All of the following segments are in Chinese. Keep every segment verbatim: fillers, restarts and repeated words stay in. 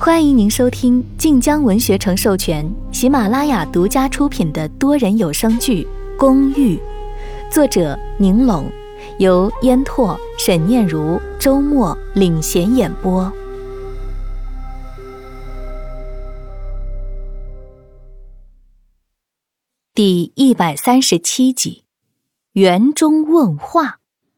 欢迎您收听晋江文学城授权、喜马拉雅独家出品的多人有声剧《公寓》，作者宁龙，由烟拓、沈念如、周末领衔演播。第一百三十七集，园中问话。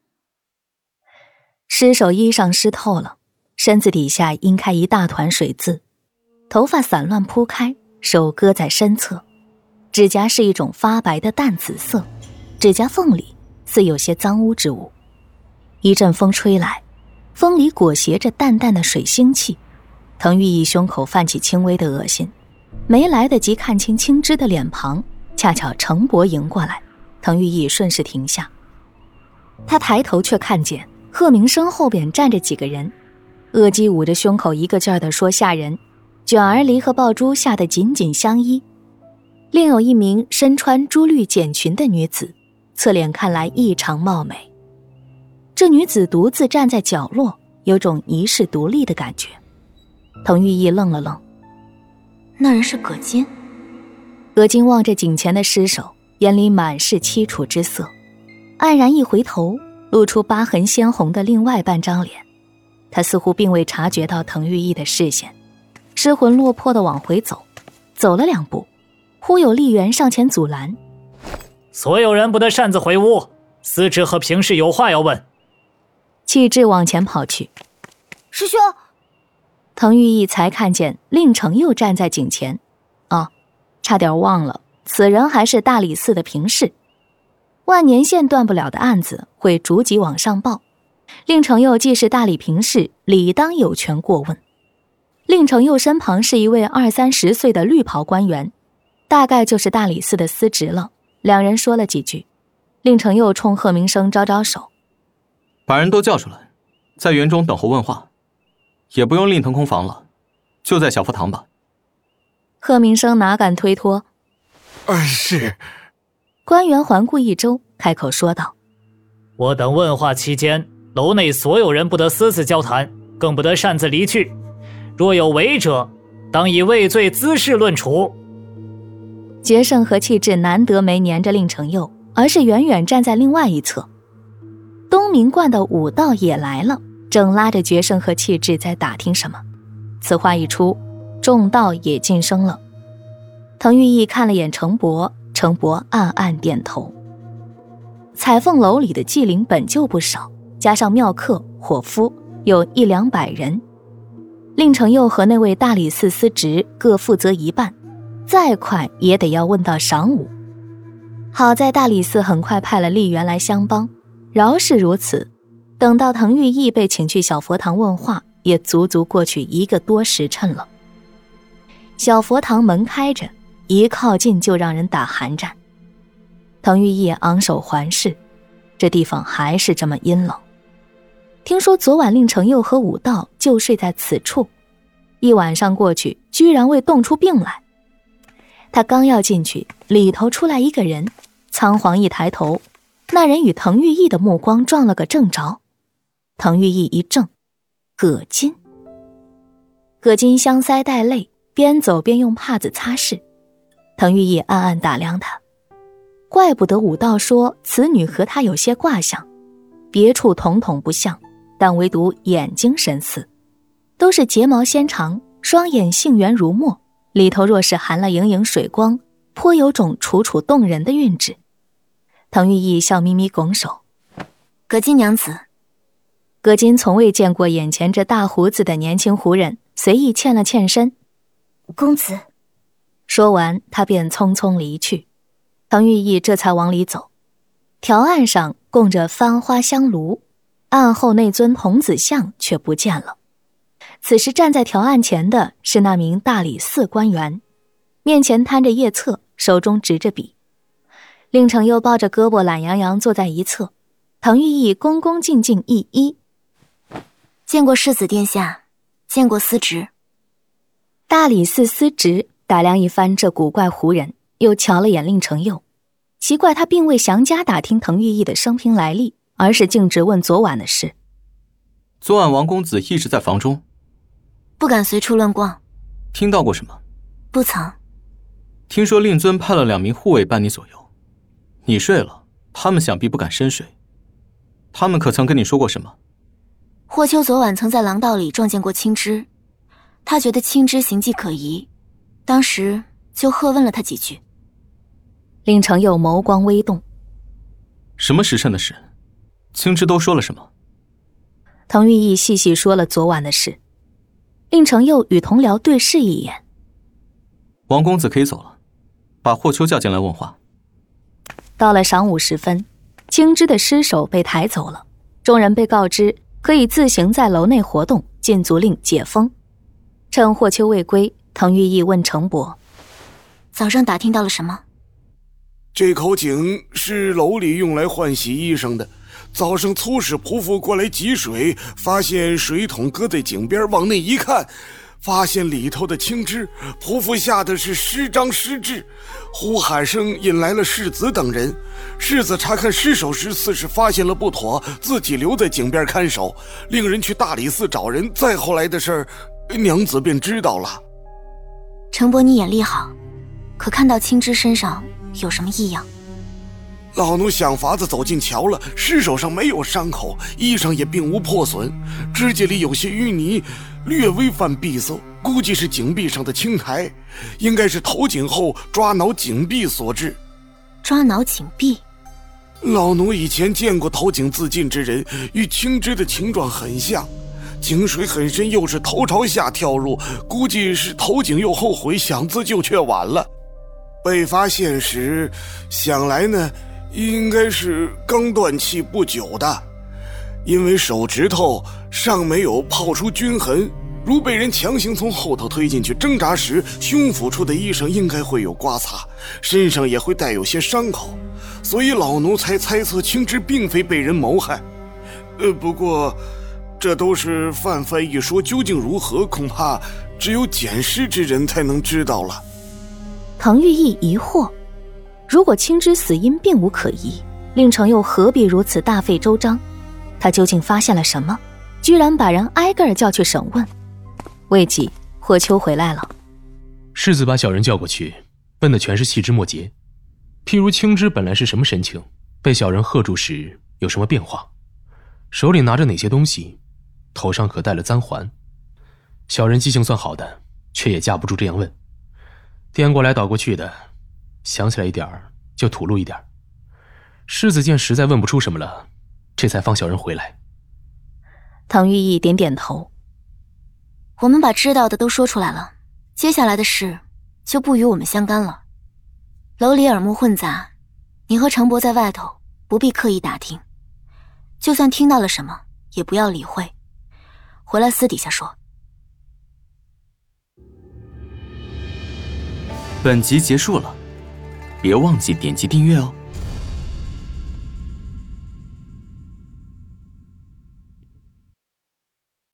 尸首衣裳湿透了，身子底下阴开一大团水渍，头发散乱铺开，手搁在身侧，指甲是一种发白的淡紫色，指甲缝里似有些脏污之物。一阵风吹来，风里裹挟着淡淡的水腥气，滕玉义胸口泛起轻微的恶心，没来得及看清青枝的脸庞，恰巧程博迎过来，滕玉义顺势停下。他抬头却看见贺明生后边站着几个人，恶姬捂着胸口一个劲儿地说吓人，卷儿离和爆珠吓得紧紧相依。另有一名身穿珠绿茧裙的女子，侧脸看来异常貌美。这女子独自站在角落，有种遗世独立的感觉。滕玉义愣了愣， 那人是葛金。 葛金望着颈前的尸首，眼里满是凄楚之色，黯然一回头，露出疤痕鲜红的另外半张脸。他似乎并未察觉到滕玉义的视线，失魂落魄地往回走，走了两步，忽有丽媛上前阻拦： 所有人不得擅自回屋，司职和平氏有话要问。 气质往前跑去。 师兄！ 滕玉义才看见令程又站在井前，哦，差点忘了，此人还是大理寺的平氏。万年线断不了的案子会逐级往上报，令程佑既是大理平氏，理当有权过问。令程佑身旁是一位二三十岁的绿袍官员，大概就是大理寺的司职了。两人说了几句，令程佑冲贺明生招招手， 把人都叫出来，在园中等候问话，也不用另腾空房了，就在小福堂吧。 贺明生哪敢推脱？ 啊，是。 官员环顾一周，开口说道： 我等问话期间，楼内所有人不得私自交谈，更不得擅自离去，若有违者，当以畏罪滋事论处。 决胜和气质难得没黏着令程佑，而是远远站在另外一侧。东明观的武道也来了，正拉着决胜和气质在打听什么。此话一出，众道也噤声了。滕玉义看了眼程博，程博暗暗点头。彩凤楼里的妓龄本就不少，加上庙客、伙夫，有一两百人。令程佑和那位大理寺司职各负责一半，再快也得要问到晌午。好在大理寺很快派了丽媛来相帮，饶是如此，等到滕玉义被请去小佛堂问话，也足足过去一个多时辰了。小佛堂门开着，一靠近就让人打寒战。滕玉义昂首环视，这地方还是这么阴冷。听说昨晚令程佑和武道就睡在此处，一晚上过去，居然未冻出病来。他刚要进去，里头出来一个人，仓皇一抬头，那人与滕玉义的目光撞了个正着。滕玉义一怔，葛金。葛金香腮带泪，边走边用帕子擦拭。滕玉义暗暗打量他，怪不得武道说此女和他有些卦象，别处统统不像，但唯独眼睛神似，都是睫毛纤长，双眼杏圆如墨，里头若是含了盈盈水光，颇有种楚楚动人的韵致。滕玉义笑眯眯拱手： 葛金娘子。 葛金从未见过眼前这大胡子的年轻胡人，随意欠了欠身： 公子。 说完，他便匆匆离去。滕玉义这才往里走，条案上供着翻花香炉，案后那尊童子像却不见了。此时站在条案前的是那名大理寺官员，面前摊着页册，手中执着笔。令程佑抱着胳膊懒洋洋坐在一侧，滕玉义恭恭敬敬一揖： 见过世子殿下，见过司职。 大理寺司职打量一番这古怪胡人，又瞧了眼令程佑，奇怪他并未详加打听滕玉义的生平来历，而是径直问昨晚的事。 昨晚王公子一直在房中。 不敢随处乱逛。 听到过什么？ 不曾。 听说令尊派了两名护卫伴你左右，你睡了，他们想必不敢深睡。他们可曾跟你说过什么？ 霍秋昨晚曾在廊道里撞见过青枝，他觉得青枝行迹可疑，当时就喝问了他几句。 令承佑眸光微动。 什么时辰的事？青枝都说了什么？ 滕玉义细细说了昨晚的事。令承佑与同僚对视一眼。 王公子可以走了，把霍秋叫进来问话。 到了晌午时分，青枝的尸首被抬走了，众人被告知可以自行在楼内活动，禁足令解封。趁霍秋未归，滕玉义问程伯： 早上打听到了什么？ 这口井是楼里用来换洗衣裳的。早上粗使仆妇过来汲水，发现水桶搁在井边，往内一看，发现里头的青枝，仆妇吓得是失张失智，呼喊声引来了世子等人。世子查看尸首时，似是发现了不妥，自己留在井边看守，令人去大理寺找人。再后来的事儿，娘子便知道了。 程伯，你眼力好，可看到青枝身上有什么异样？ 老奴想法子走近瞧了，尸首上没有伤口，衣裳也并无破损，指甲里有些淤泥，略微泛闭塞，估计是井壁上的青苔，应该是投井后抓挠井壁所致。 抓挠井壁？ 老奴以前见过投井自尽之人，与青枝的情状很像，井水很深，又是头朝下跳入，估计是投井又后悔，想自救却晚了。被发现时，想来呢，应该是刚断气不久的，因为手指头尚没有泡出均痕，如被人强行从后头推进去，挣扎时胸腹处的衣裳应该会有刮擦，身上也会带有些伤口，所以老奴才猜测青枝并非被人谋害。呃，不过这都是泛泛一说，究竟如何，恐怕只有捡尸之人才能知道了。 滕玉义疑惑，如果青枝死因并无可疑，令承佑何必如此大费周章？他究竟发现了什么，居然把人挨个儿叫去审问？未几，霍秋回来了。 世子把小人叫过去，问的全是细枝末节，譬如青枝本来是什么神情，被小人喝住时有什么变化，手里拿着哪些东西，头上可戴了簪环。小人记性算好的，却也架不住这样问，颠过来倒过去的，想起来一点儿就吐露一点儿。世子见实在问不出什么了，这才放小人回来。 滕玉义点点头。 我们把知道的都说出来了，接下来的事就不与我们相干了。楼里耳目混杂，你和程伯在外头不必刻意打听，就算听到了什么也不要理会，回来私底下说。 本集结束了，别忘记点击订阅哦。